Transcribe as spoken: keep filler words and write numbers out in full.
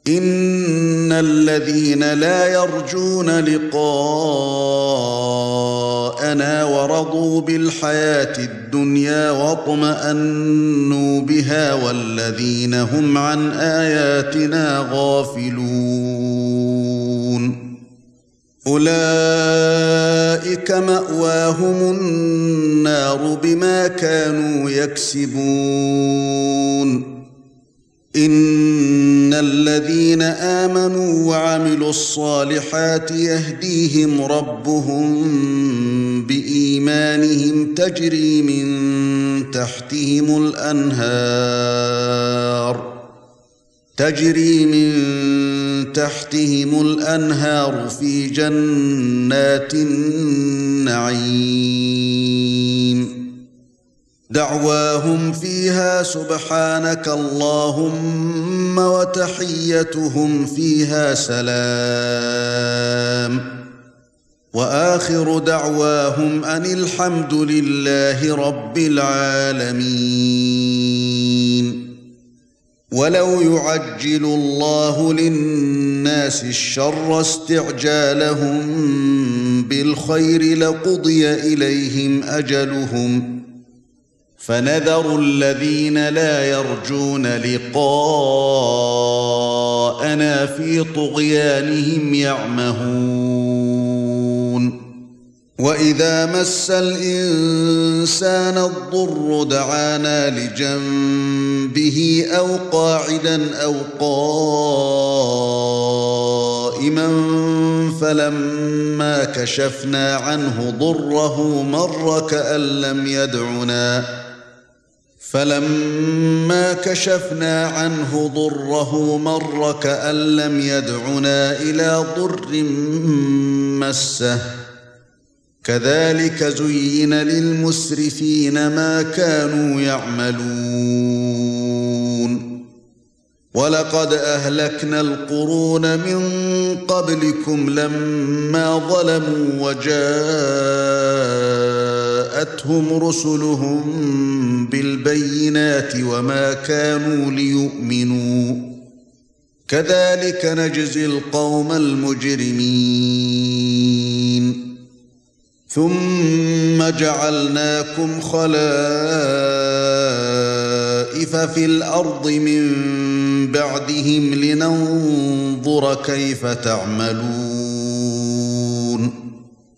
إن الذين لا يرجون لقاءنا ورضوا بالحياة الدنيا واطمأنوا بها والذين هم عن آياتنا غافلون أولئك مأواهم النار بما كانوا يكسبون إن الذين آمنوا وعملوا الصالحات يهديهم ربهم بإيمانهم تجري من تحتهم الأنهار تجري من تحتهم الأنهار في جنات النعيم دعواهم فيها سبحانك اللهم وتحيتهم فيها سلام وآخر دعواهم أن الحمد لله رب العالمين ولو يعجل الله للناس الشر استعجالهم بالخير لقضي إليهم أجلهم فنذر الذين لا يرجون لقاءنا في طغيانهم يعمهون وإذا مس الإنسان الضر دعانا لجنبه أو قاعدا أو قائما فلما كشفنا عنه ضره مر كأن لم يدعنا فلما كشفنا عنه ضره مر كأن لم يدعنا إلى ضر مسه كذلك زين للمسرفين ما كانوا يعملون ولقد أهلكنا القرون من قبلكم لما ظلموا وجاءتهم رسلهم بالبينات وما كانوا ليؤمنوا كذلك نجزي القوم المجرمين ثم جعلناكم خلائف في الأرض من بعدهم لننظر كيف تعملون